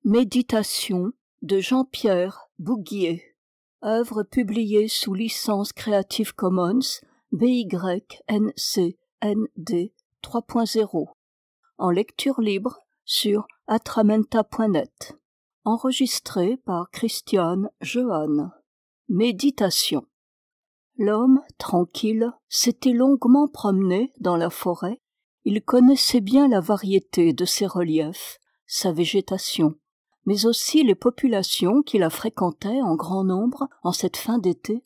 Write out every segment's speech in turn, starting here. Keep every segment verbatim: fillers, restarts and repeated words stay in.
Méditation de Jean-Pierre Bouguier. Œuvre publiée sous licence Creative Commons B Y N C N D trois point zéro. En lecture libre sur atramenta point net. Enregistré par Christiane Jehan. Méditation. L'homme, tranquille, s'était longuement promené dans la forêt. Il connaissait bien la variété de ses reliefs, sa végétation, mais aussi les populations qui la fréquentaient en grand nombre en cette fin d'été.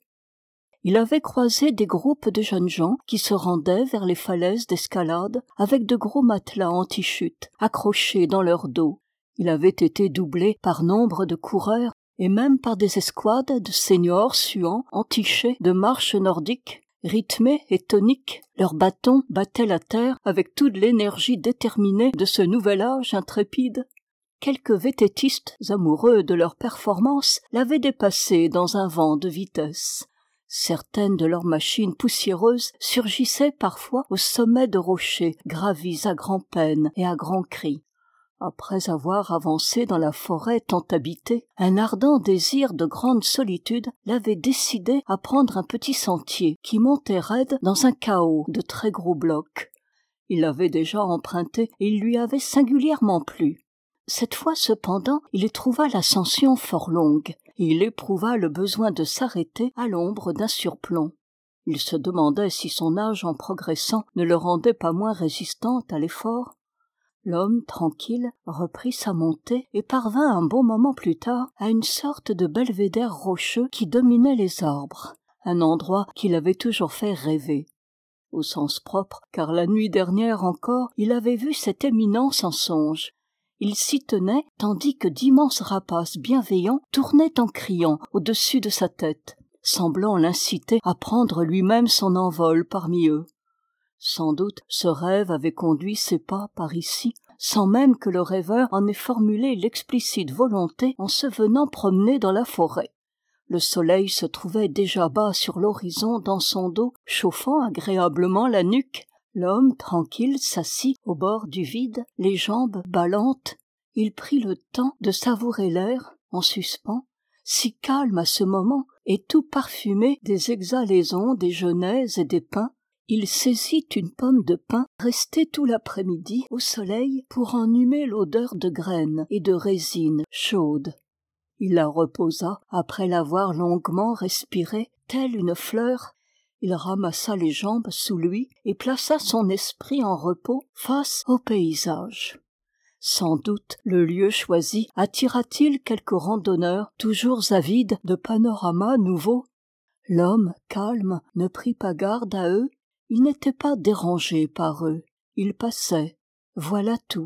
Il avait croisé des groupes de jeunes gens qui se rendaient vers les falaises d'escalade avec de gros matelas anti-chute accrochés dans leur dos. Il avait été doublé par nombre de coureurs et même par des escouades de seniors suants entichés de marches nordiques, rythmés et toniques. Leurs bâtons battaient la terre avec toute l'énergie déterminée de ce nouvel âge intrépide. Quelques vététistes amoureux de leur performance l'avaient dépassé dans un vent de vitesse. Certaines de leurs machines poussiéreuses surgissaient parfois au sommet de rochers gravis à grand-peine et à grands cris. Après avoir avancé dans la forêt tant habitée, un ardent désir de grande solitude l'avait décidé à prendre un petit sentier qui montait raide dans un chaos de très gros blocs. Il l'avait déjà emprunté et il lui avait singulièrement plu. Cette fois cependant, il trouva l'ascension fort longue, et il éprouva le besoin de s'arrêter à l'ombre d'un surplomb. Il se demandait si son âge en progressant ne le rendait pas moins résistant à l'effort. L'homme, tranquille, reprit sa montée et parvint un bon moment plus tard à une sorte de belvédère rocheux qui dominait les arbres, un endroit qui l'avait toujours fait rêver. Au sens propre, car la nuit dernière encore, il avait vu cette éminence en songe. Il s'y tenait tandis que d'immenses rapaces bienveillants tournaient en criant au-dessus de sa tête, semblant l'inciter à prendre lui-même son envol parmi eux. Sans doute ce rêve avait conduit ses pas par ici, sans même que le rêveur en ait formulé l'explicite volonté en se venant promener dans la forêt. Le soleil se trouvait déjà bas sur l'horizon dans son dos, chauffant agréablement la nuque. L'homme, tranquille, s'assit au bord du vide, les jambes ballantes. Il prit le temps de savourer l'air, en suspens, si calme à ce moment, et tout parfumé des exhalaisons des genêts et des pins. Il saisit une pomme de pin, restée tout l'après-midi au soleil pour en humer l'odeur de graines et de résine chaude. Il la reposa après l'avoir longuement respirée, telle une fleur. Il ramassa les jambes sous lui et plaça son esprit en repos face au paysage. Sans doute le lieu choisi attira-t-il quelques randonneurs toujours avides de panoramas nouveaux. L'homme, calme, ne prit pas garde à eux. Il n'était pas dérangé par eux. Il passait. Voilà tout.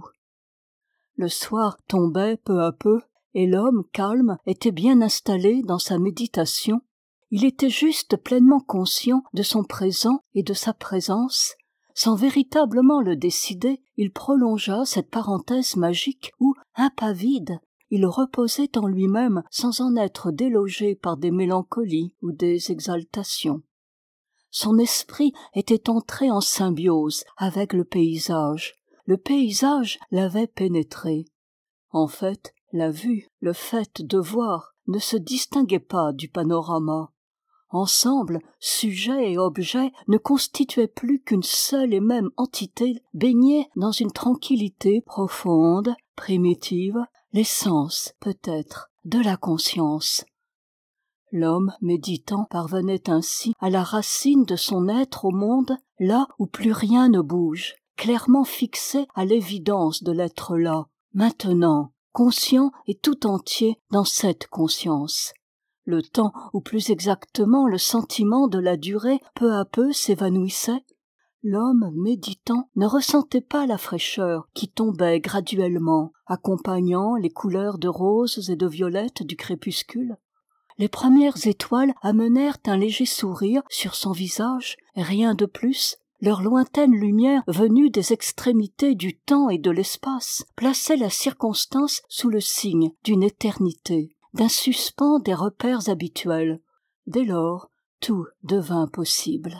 Le soir tombait peu à peu, et l'homme, calme, était bien installé dans sa méditation. Il était juste pleinement conscient de son présent et de sa présence. Sans véritablement le décider, il prolongea cette parenthèse magique où, impavide, il reposait en lui-même sans en être délogé par des mélancolies ou des exaltations. Son esprit était entré en symbiose avec le paysage. Le paysage l'avait pénétré. En fait, la vue, le fait de voir, ne se distinguait pas du panorama. Ensemble, sujet et objet ne constituaient plus qu'une seule et même entité baignée dans une tranquillité profonde, primitive, l'essence, peut-être, de la conscience. L'homme méditant parvenait ainsi à la racine de son être au monde, là où plus rien ne bouge, clairement fixé à l'évidence de l'être là, maintenant, conscient et tout entier dans cette conscience. Le temps, ou plus exactement le sentiment de la durée, peu à peu s'évanouissait. L'homme méditant ne ressentait pas la fraîcheur qui tombait graduellement, accompagnant les couleurs de roses et de violettes du crépuscule. Les premières étoiles amenèrent un léger sourire sur son visage, rien de plus. Leur lointaine lumière venue des extrémités du temps et de l'espace plaçait la circonstance sous le signe d'une éternité, d'un suspens des repères habituels. Dès lors, tout devint possible.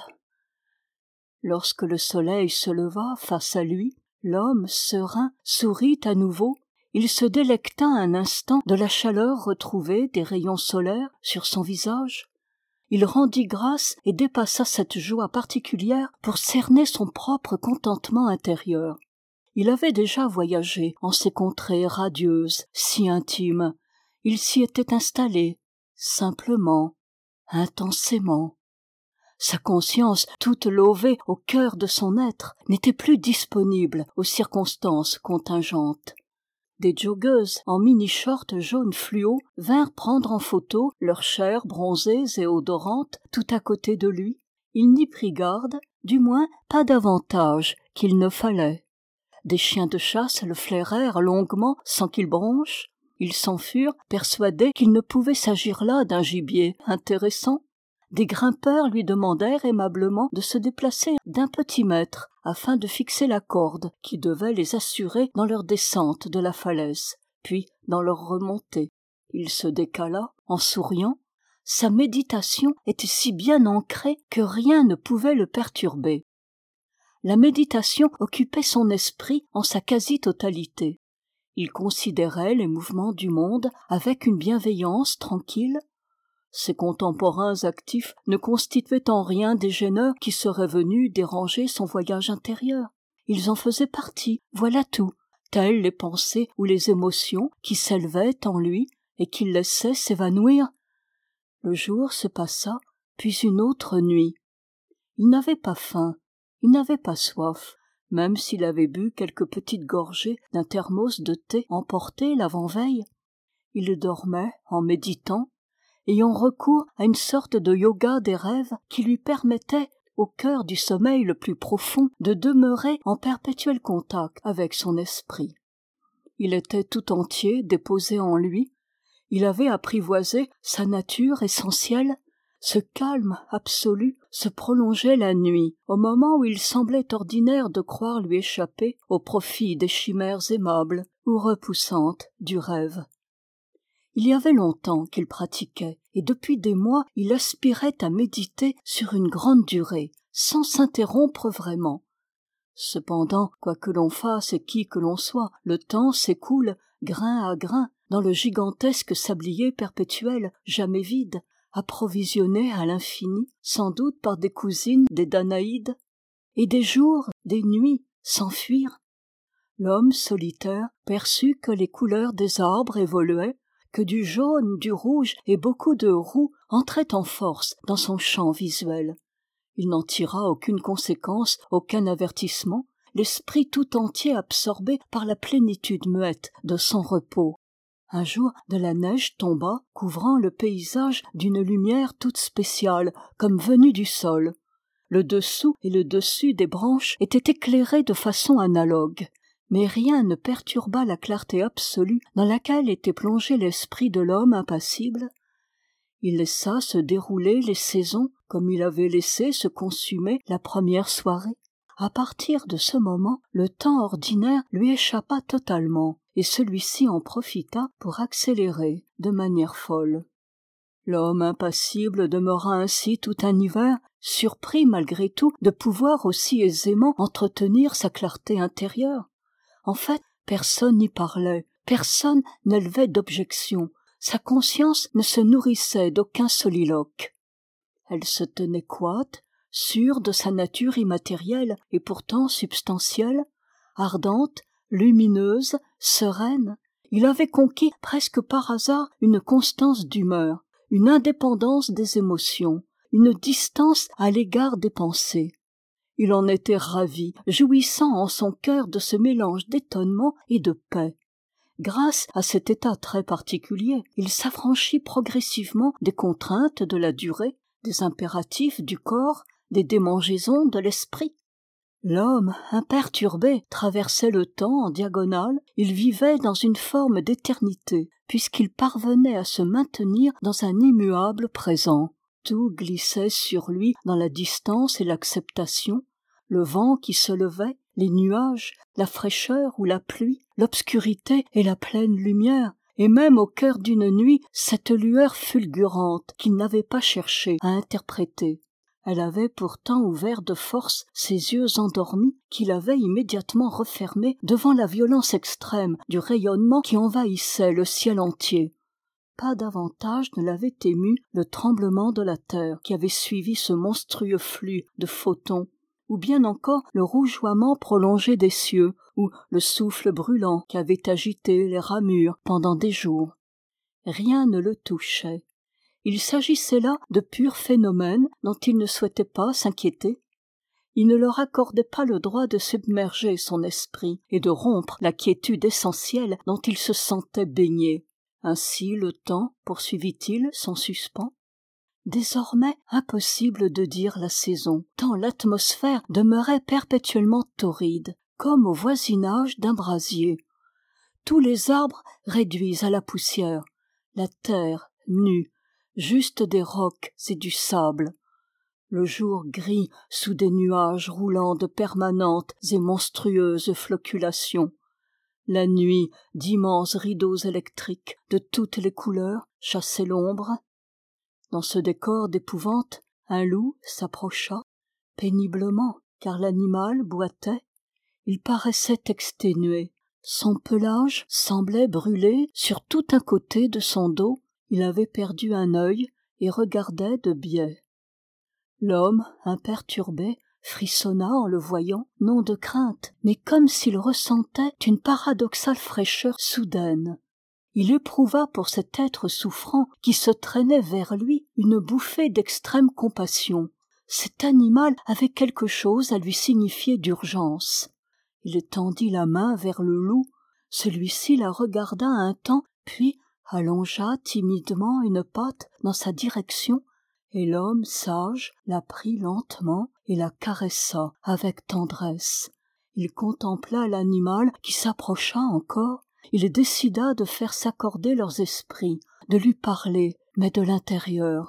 Lorsque le soleil se leva face à lui, l'homme serein sourit à nouveau. il se délecta un instant de la chaleur retrouvée des rayons solaires sur son visage. Il rendit grâce et dépassa cette joie particulière pour cerner son propre contentement intérieur. Il avait déjà voyagé en ces contrées radieuses, si intimes. Il s'y était installé, simplement, intensément. Sa conscience, toute lovée au cœur de son être, n'était plus disponible aux circonstances contingentes. Des joggeuses en mini-short jaune fluo vinrent prendre en photo leurs chairs bronzées et odorantes tout à côté de lui. Il n'y prit garde, du moins pas davantage qu'il ne fallait. Des chiens de chasse le flairèrent longuement sans qu'il bronche. Ils s'en furent, persuadés qu'il ne pouvait s'agir là d'un gibier intéressant. Des grimpeurs lui demandèrent aimablement de se déplacer d'un petit mètre afin de fixer la corde qui devait les assurer dans leur descente de la falaise, puis dans leur remontée. Il se décala, en souriant. Sa méditation était si bien ancrée que rien ne pouvait le perturber. La méditation occupait son esprit en sa quasi-totalité. Il considérait les mouvements du monde avec une bienveillance tranquille. Ses contemporains actifs ne constituaient en rien des gêneurs qui seraient venus déranger son voyage intérieur. Ils en faisaient partie, voilà tout, telles les pensées ou les émotions qui s'élevaient en lui et qu'il laissait s'évanouir. Le jour se passa, puis une autre nuit. Il n'avait pas faim, il n'avait pas soif, même s'il avait bu quelques petites gorgées d'un thermos de thé emporté l'avant-veille. Il dormait en méditant, ayant recours à une sorte de yoga des rêves qui lui permettait, au cœur du sommeil le plus profond, de demeurer en perpétuel contact avec son esprit. Il était tout entier déposé en lui, il avait apprivoisé sa nature essentielle. Ce calme absolu se prolongeait la nuit, au moment où il semblait ordinaire de croire lui échapper au profit des chimères aimables ou repoussantes du rêve. Il y avait longtemps qu'il pratiquait, et depuis des mois il aspirait à méditer sur une grande durée, sans s'interrompre vraiment. Cependant, quoi que l'on fasse et qui que l'on soit, le temps s'écoule, grain à grain, dans le gigantesque sablier perpétuel, jamais vide, approvisionné à l'infini, sans doute par des cousines des Danaïdes, et des jours, des nuits, s'enfuir. L'homme solitaire perçut que les couleurs des arbres évoluaient, que du jaune, du rouge et beaucoup de roux entraient en force dans son champ visuel. Il n'en tira aucune conséquence, aucun avertissement, l'esprit tout entier absorbé par la plénitude muette de son repos. Un jour, de la neige tomba, couvrant le paysage d'une lumière toute spéciale, comme venue du sol. Le dessous et le dessus des branches étaient éclairés de façon analogue. Mais rien ne perturba la clarté absolue dans laquelle était plongé l'esprit de l'homme impassible. Il laissa se dérouler les saisons comme il avait laissé se consumer la première soirée. À partir de ce moment, le temps ordinaire lui échappa totalement, et celui-ci en profita pour accélérer de manière folle. L'homme impassible demeura ainsi tout un hiver, surpris malgré tout de pouvoir aussi aisément entretenir sa clarté intérieure. En fait, personne n'y parlait, personne n'élevait d'objection, sa conscience ne se nourrissait d'aucun soliloque. Elle se tenait coite, sûre de sa nature immatérielle et pourtant substantielle, ardente, lumineuse, sereine. Il avait conquis presque par hasard une constance d'humeur, une indépendance des émotions, une distance à l'égard des pensées. Il en était ravi, jouissant en son cœur de ce mélange d'étonnement et de paix. Grâce à cet état très particulier, il s'affranchit progressivement des contraintes de la durée, des impératifs du corps, des démangeaisons de l'esprit. L'homme, imperturbé, traversait le temps en diagonale, il vivait dans une forme d'éternité, puisqu'il parvenait à se maintenir dans un immuable présent. Tout glissait sur lui dans la distance et l'acceptation, le vent qui se levait, les nuages, la fraîcheur ou la pluie, l'obscurité et la pleine lumière, et même au cœur d'une nuit, cette lueur fulgurante qu'il n'avait pas cherché à interpréter. Elle avait pourtant ouvert de force ses yeux endormis qu'il avait immédiatement refermés devant la violence extrême du rayonnement qui envahissait le ciel entier. Pas davantage ne l'avait ému le tremblement de la terre qui avait suivi ce monstrueux flux de photons, ou bien encore le rougeoiement prolongé des cieux, ou le souffle brûlant qui avait agité les ramures pendant des jours. Rien ne le touchait. Il s'agissait là de purs phénomènes dont il ne souhaitait pas s'inquiéter. Il ne leur accordait pas le droit de submerger son esprit et de rompre la quiétude essentielle dont il se sentait baigné. Ainsi le temps, poursuivit-il son suspens. Désormais impossible de dire la saison, tant l'atmosphère demeurait perpétuellement torride, comme au voisinage d'un brasier. Tous les arbres réduits à la poussière, la terre nue, juste des rocs et du sable. Le jour gris sous des nuages roulant de permanentes et monstrueuses floculations. La nuit d'immenses rideaux électriques de toutes les couleurs chassait l'ombre. Dans ce décor d'épouvante, un loup s'approcha, péniblement, car l'animal boitait. Il paraissait exténué. Son pelage semblait brûler sur tout un côté de son dos. Il avait perdu un œil et regardait de biais. L'homme, imperturbé, frissonna en le voyant, non de crainte, mais comme s'il ressentait une paradoxale fraîcheur soudaine. Il éprouva pour cet être souffrant qui se traînait vers lui une bouffée d'extrême compassion. Cet animal avait quelque chose à lui signifier d'urgence. Il tendit la main vers le loup, celui-ci la regarda un temps, puis allongea timidement une patte dans sa direction, et l'homme sage la prit lentement et la caressa avec tendresse. Il contempla l'animal qui s'approcha encore. Il décida de faire s'accorder leurs esprits, de lui parler, mais de l'intérieur.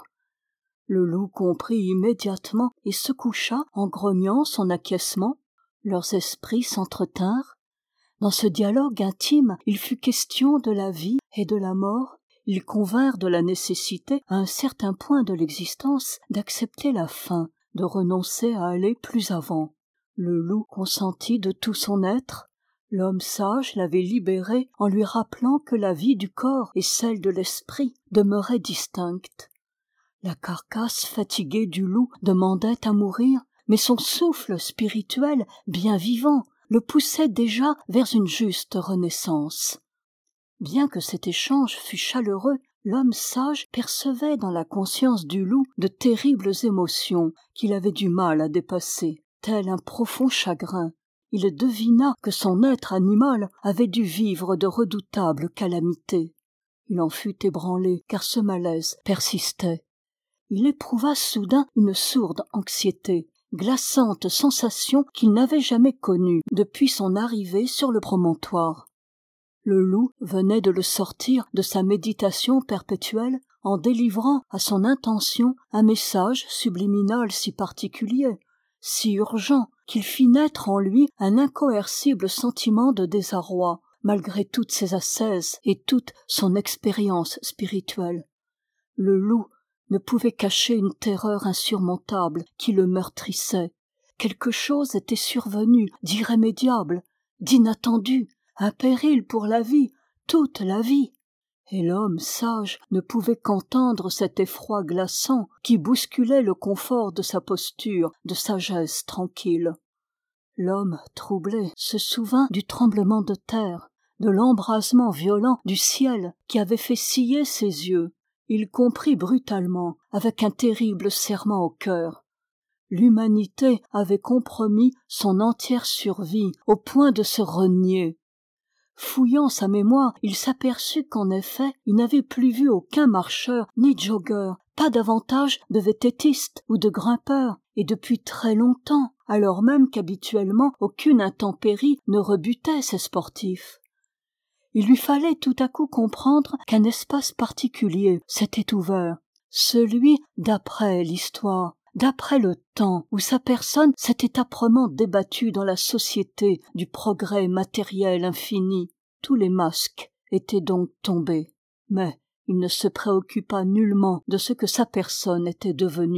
Le loup comprit immédiatement et se coucha en grognant son acquiescement. Leurs esprits s'entretinrent. Dans ce dialogue intime, il fut question de la vie et de la mort. Ils convinrent de la nécessité, à un certain point de l'existence, d'accepter la fin, de renoncer à aller plus avant. Le loup consentit de tout son être. L'homme sage l'avait libéré en lui rappelant que la vie du corps et celle de l'esprit demeuraient distinctes. La carcasse fatiguée du loup demandait à mourir, mais son souffle spirituel, bien vivant, le poussait déjà vers une juste renaissance. Bien que cet échange fût chaleureux, l'homme sage percevait dans la conscience du loup de terribles émotions qu'il avait du mal à dépasser, tel un profond chagrin. Il devina que son être animal avait dû vivre de redoutables calamités. Il en fut ébranlé, car ce malaise persistait. Il éprouva soudain une sourde anxiété, glaçante sensation qu'il n'avait jamais connue depuis son arrivée sur le promontoire. Le loup venait de le sortir de sa méditation perpétuelle en délivrant à son intention un message subliminal si particulier, si urgent, qu'il fit naître en lui un incoercible sentiment de désarroi, malgré toutes ses ascèses et toute son expérience spirituelle. Le loup ne pouvait cacher une terreur insurmontable qui le meurtrissait. Quelque chose était survenu d'irrémédiable, d'inattendu, un péril pour la vie, toute la vie. Et l'homme sage ne pouvait qu'entendre cet effroi glaçant qui bousculait le confort de sa posture de sagesse tranquille. L'homme troublé se souvint du tremblement de terre, de l'embrasement violent du ciel qui avait fait sciller ses yeux. Il comprit brutalement, avec un terrible serrement au cœur. L'humanité avait compromis son entière survie au point de se renier. Fouillant sa mémoire, il s'aperçut qu'en effet, il n'avait plus vu aucun marcheur ni jogger, pas davantage de vététistes ou de grimpeurs, et depuis très longtemps, alors même qu'habituellement aucune intempérie ne rebutait ces sportifs. Il lui fallait tout à coup comprendre qu'un espace particulier s'était ouvert, celui d'après l'histoire, d'après le temps où sa personne s'était âprement débattue dans la société du progrès matériel infini. Tous les masques étaient donc tombés. Mais il ne se préoccupa nullement de ce que sa personne était devenue,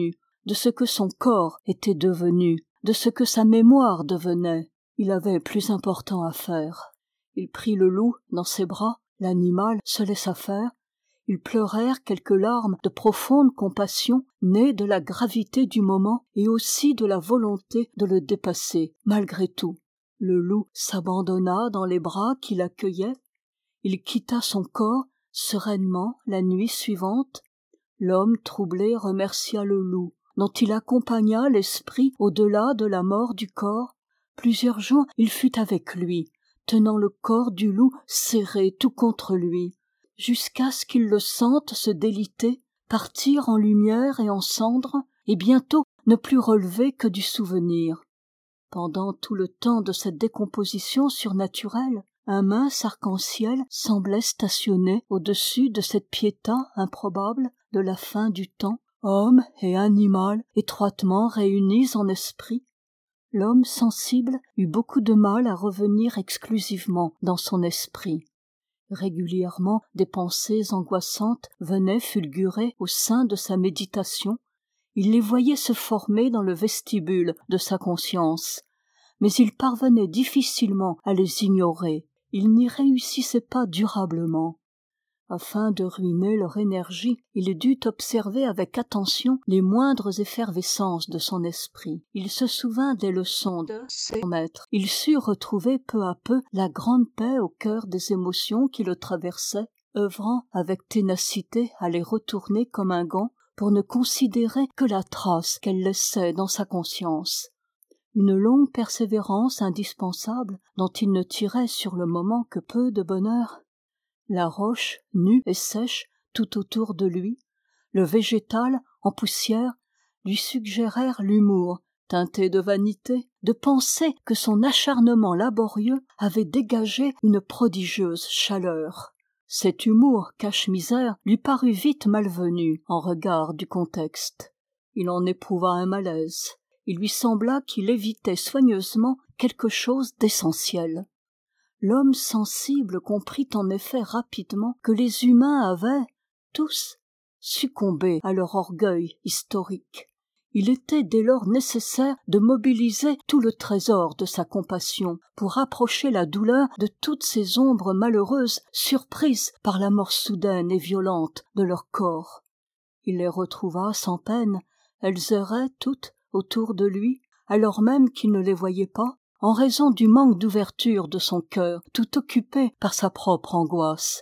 de ce que son corps était devenu, de ce que sa mémoire devenait. Il avait plus important à faire. Il prit le loup dans ses bras, l'animal se laissa faire. Ils pleurèrent quelques larmes de profonde compassion, nées de la gravité du moment et aussi de la volonté de le dépasser, malgré tout. Le loup s'abandonna dans les bras qui l'accueillaient. Il quitta son corps sereinement la nuit suivante. L'homme troublé remercia le loup, dont il accompagna l'esprit au-delà de la mort du corps. Plusieurs jours il fut avec lui, tenant le corps du loup serré tout contre lui, jusqu'à ce qu'il le sente se déliter, partir en lumière et en cendres, et bientôt ne plus relever que du souvenir. Pendant tout le temps de cette décomposition surnaturelle, un mince arc-en-ciel semblait stationner au-dessus de cette piéta improbable de la fin du temps, homme et animal étroitement réunis en esprit. L'homme sensible eut beaucoup de mal à revenir exclusivement dans son esprit. Régulièrement, des pensées angoissantes venaient fulgurer au sein de sa méditation. Il les voyait se former dans le vestibule de sa conscience, mais il parvenait difficilement à les ignorer. Il n'y réussissait pas durablement. Afin de ruiner leur énergie, il dut observer avec attention les moindres effervescences de son esprit. Il se souvint des leçons de ses maîtres. Il sut retrouver peu à peu la grande paix au cœur des émotions qui le traversaient, œuvrant avec ténacité à les retourner comme un gant pour ne considérer que la trace qu'elles laissaient dans sa conscience. Une longue persévérance indispensable dont il ne tirait sur le moment que peu de bonheur. La roche, nue et sèche, tout autour de lui, le végétal, en poussière, lui suggérèrent l'humour, teinté de vanité, de penser que son acharnement laborieux avait dégagé une prodigieuse chaleur. Cet humour cache-misère lui parut vite malvenu en regard du contexte. Il en éprouva un malaise. Il lui sembla qu'il évitait soigneusement quelque chose d'essentiel. L'homme sensible comprit en effet rapidement que les humains avaient, tous, succombé à leur orgueil historique. Il était dès lors nécessaire de mobiliser tout le trésor de sa compassion pour rapprocher la douleur de toutes ces ombres malheureuses surprises par la mort soudaine et violente de leur corps. Il les retrouva sans peine, elles erraient toutes autour de lui, alors même qu'il ne les voyait pas, en raison du manque d'ouverture de son cœur, tout occupé par sa propre angoisse.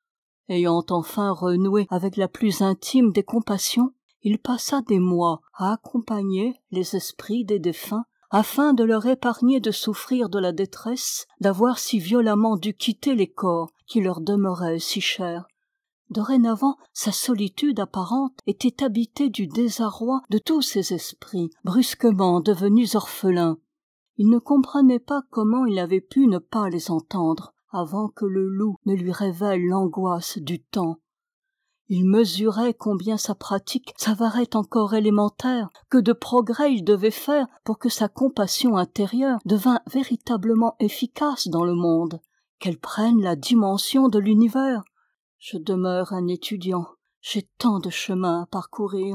Ayant enfin renoué avec la plus intime des compassions, il passa des mois à accompagner les esprits des défunts, afin de leur épargner de souffrir de la détresse, d'avoir si violemment dû quitter les corps qui leur demeuraient si chers. Dorénavant, sa solitude apparente était habitée du désarroi de tous ces esprits, brusquement devenus orphelins. Il ne comprenait pas comment il avait pu ne pas les entendre avant que le loup ne lui révèle l'angoisse du temps. Il mesurait combien sa pratique s'avérait encore élémentaire, que de progrès il devait faire pour que sa compassion intérieure devînt véritablement efficace dans le monde, qu'elle prenne la dimension de l'univers. Je demeure un étudiant, j'ai tant de chemin à parcourir.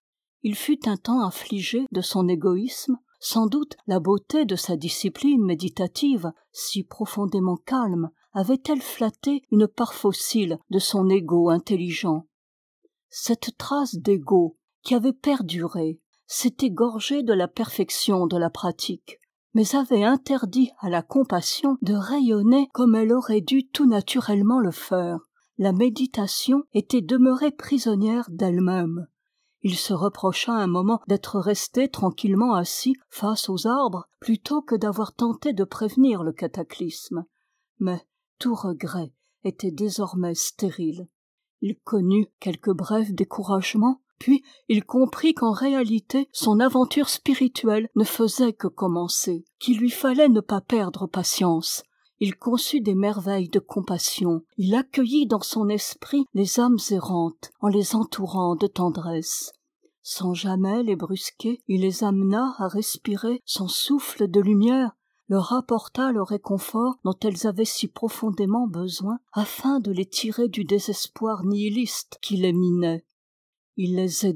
Il fut un temps affligé de son égoïsme. Sans doute la beauté de sa discipline méditative, si profondément calme, avait-elle flatté une part fossile de son ego intelligent. Cette trace d'ego qui avait perduré s'était gorgée de la perfection de la pratique, mais avait interdit à la compassion de rayonner comme elle aurait dû tout naturellement le faire. La méditation était demeurée prisonnière d'elle-même. Il se reprocha un moment d'être resté tranquillement assis face aux arbres plutôt que d'avoir tenté de prévenir le cataclysme. Mais tout regret était désormais stérile. Il connut quelques brefs découragements, puis il comprit qu'en réalité son aventure spirituelle ne faisait que commencer, qu'il lui fallait ne pas perdre patience. Il conçut des merveilles de compassion. Il accueillit dans son esprit les âmes errantes en les entourant de tendresse. Sans jamais les brusquer, il les amena à respirer son souffle de lumière, leur apporta le réconfort dont elles avaient si profondément besoin, afin de les tirer du désespoir nihiliste qui les minait. Il les aidait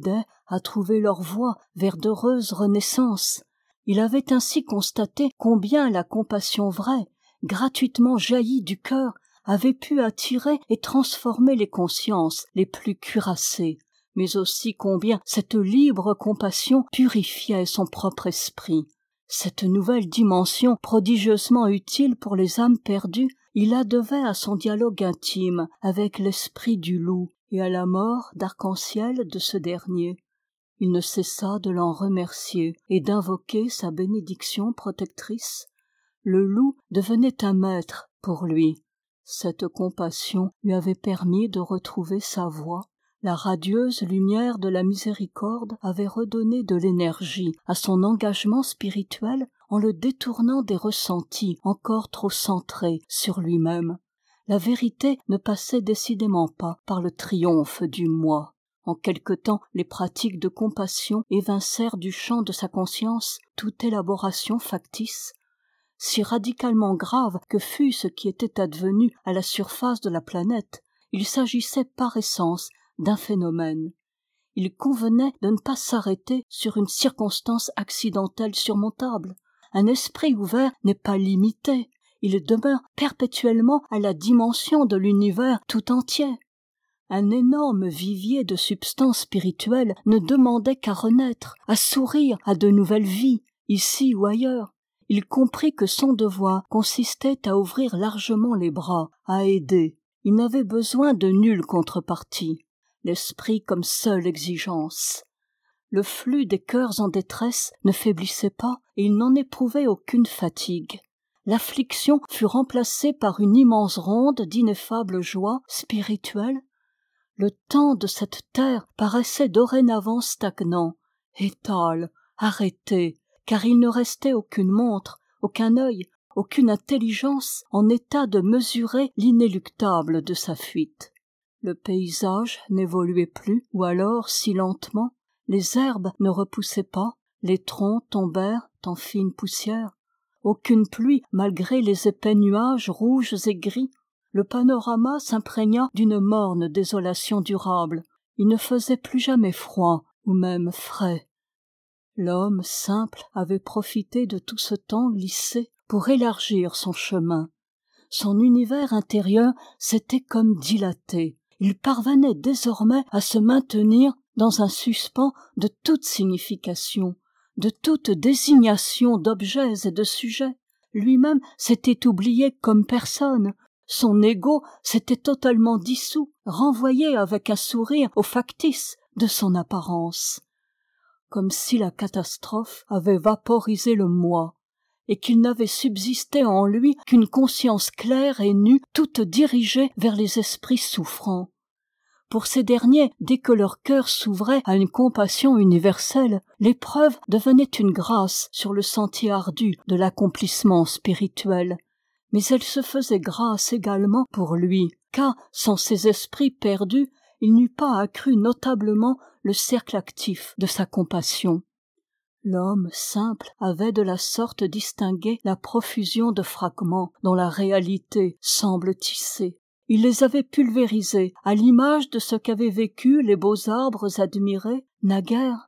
à trouver leur voie vers d'heureuses renaissances. Il avait ainsi constaté combien la compassion vraie, gratuitement jaillie du cœur, avait pu attirer et transformer les consciences les plus cuirassées, mais aussi combien cette libre compassion purifiait son propre esprit. Cette nouvelle dimension prodigieusement utile pour les âmes perdues, il la devait à son dialogue intime avec l'esprit du loup et à la mort d'arc-en-ciel de ce dernier. Il ne cessa de l'en remercier et d'invoquer sa bénédiction protectrice. Le loup devenait un maître pour lui. Cette compassion lui avait permis de retrouver sa voie. La radieuse lumière de la miséricorde avait redonné de l'énergie à son engagement spirituel en le détournant des ressentis encore trop centrés sur lui-même. La vérité ne passait décidément pas par le triomphe du moi. En quelque temps, les pratiques de compassion évincèrent du champ de sa conscience toute élaboration factice. Si radicalement grave que fût ce qui était advenu à la surface de la planète, il s'agissait par essence d'un phénomène. Il convenait de ne pas s'arrêter sur une circonstance accidentelle surmontable. Un esprit ouvert n'est pas limité, il demeure perpétuellement à la dimension de l'univers tout entier. Un énorme vivier de substance spirituelle ne demandait qu'à renaître, à sourire à de nouvelles vies, ici ou ailleurs. Il comprit que son devoir consistait à ouvrir largement les bras, à aider. Il n'avait besoin de nulle contrepartie. L'esprit comme seule exigence. Le flux des cœurs en détresse ne faiblissait pas et il n'en éprouvait aucune fatigue. L'affliction fut remplacée par une immense ronde d'ineffable joie spirituelle. Le temps de cette terre paraissait dorénavant stagnant, étale, arrêté, car il ne restait aucune montre, aucun œil, aucune intelligence en état de mesurer l'inéluctable de sa fuite. Le paysage n'évoluait plus, ou alors si lentement, les herbes ne repoussaient pas, les troncs tombèrent en fine poussière. Aucune pluie malgré les épais nuages rouges et gris. Le panorama s'imprégna d'une morne désolation durable. Il ne faisait plus jamais froid, ou même frais. L'homme simple avait profité de tout ce temps glissé pour élargir son chemin. Son univers intérieur s'était comme dilaté. Il parvenait désormais à se maintenir dans un suspens de toute signification, de toute désignation d'objets et de sujets. Lui-même s'était oublié comme personne. Son ego s'était totalement dissous, renvoyé avec un sourire au factice de son apparence. Comme si la catastrophe avait vaporisé le moi, et qu'il n'avait subsisté en lui qu'une conscience claire et nue, toute dirigée vers les esprits souffrants. Pour ces derniers, dès que leur cœur s'ouvrait à une compassion universelle, l'épreuve devenait une grâce sur le sentier ardu de l'accomplissement spirituel. Mais elle se faisait grâce également pour lui, car, sans ces esprits perdus, il n'eût pas accru notablement le cercle actif de sa compassion. L'homme simple avait de la sorte distingué la profusion de fragments dont la réalité semble tissée. Il les avait pulvérisés à l'image de ce qu'avaient vécu les beaux arbres admirés naguère.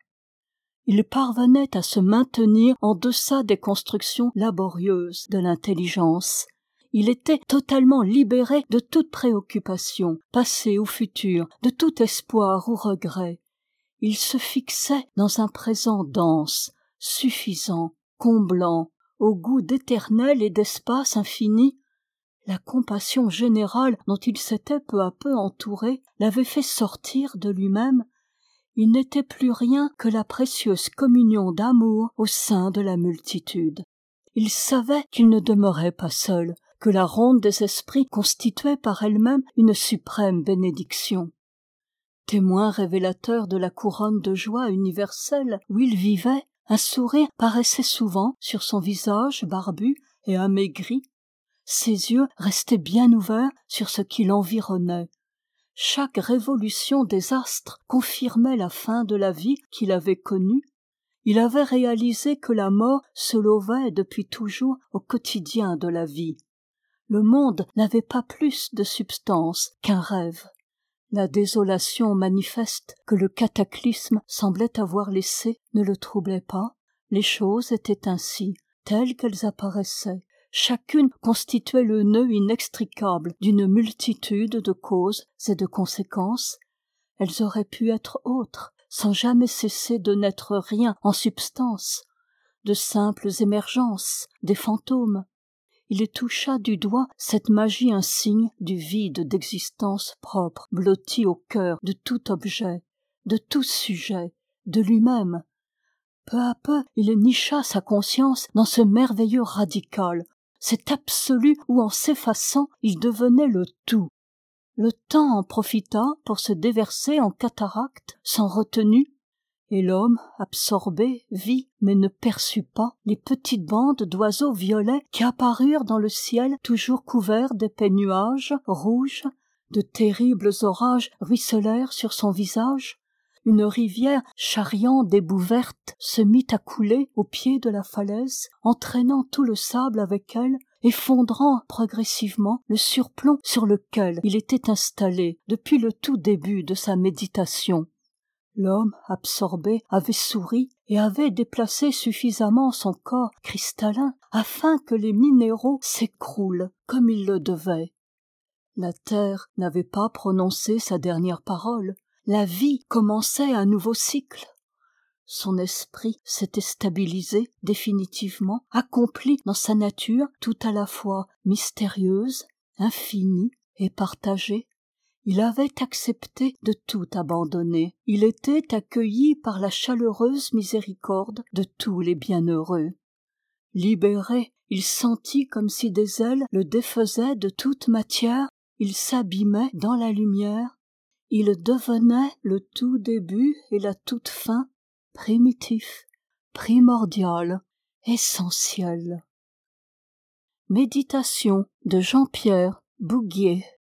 Il parvenait à se maintenir en deçà des constructions laborieuses de l'intelligence. Il était totalement libéré de toute préoccupation, passée ou future, de tout espoir ou regret. Il se fixait dans un présent dense, suffisant, comblant, au goût d'éternel et d'espace infini. La compassion générale dont il s'était peu à peu entouré l'avait fait sortir de lui-même. Il n'était plus rien que la précieuse communion d'amour au sein de la multitude. Il savait qu'il ne demeurait pas seul, que la ronde des esprits constituait par elle-même une suprême bénédiction. Témoin révélateur de la couronne de joie universelle où il vivait, un sourire paraissait souvent sur son visage barbu et amaigri. Ses yeux restaient bien ouverts sur ce qui l'environnait. Chaque révolution des astres confirmait la fin de la vie qu'il avait connue. Il avait réalisé que la mort se levait depuis toujours au quotidien de la vie. Le monde n'avait pas plus de substance qu'un rêve. La désolation manifeste que le cataclysme semblait avoir laissée ne le troublait pas. Les choses étaient ainsi, telles qu'elles apparaissaient. Chacune constituait le nœud inextricable d'une multitude de causes et de conséquences. Elles auraient pu être autres, sans jamais cesser de n'être rien en substance, de simples émergences, des fantômes. Il toucha du doigt cette magie insigne du vide d'existence propre, blotti au cœur de tout objet, de tout sujet, de lui-même. Peu à peu, il nicha sa conscience dans ce merveilleux radical, cet absolu où en s'effaçant, il devenait le tout. Le temps en profita pour se déverser en cataracte sans retenue, et l'homme, absorbé, vit, mais ne perçut pas les petites bandes d'oiseaux violets qui apparurent dans le ciel toujours couvert d'épais nuages rouges. De terribles orages ruisselèrent sur son visage. Une rivière charriant des boues vertes se mit à couler au pied de la falaise, entraînant tout le sable avec elle, effondrant progressivement le surplomb sur lequel il était installé depuis le tout début de sa méditation. L'homme absorbé avait souri et avait déplacé suffisamment son corps cristallin afin que les minéraux s'écroulent comme ils le devaient. La terre n'avait pas prononcé sa dernière parole. La vie commençait un nouveau cycle. Son esprit s'était stabilisé définitivement, accompli dans sa nature tout à la fois mystérieuse, infinie et partagée. Il avait accepté de tout abandonner. Il était accueilli par la chaleureuse miséricorde de tous les bienheureux. Libéré, il sentit comme si des ailes le défaisaient de toute matière. Il s'abîmait dans la lumière. Il devenait le tout début et la toute fin, primitif, primordial, essentiel. Méditation de Jean-Pierre Bouguier.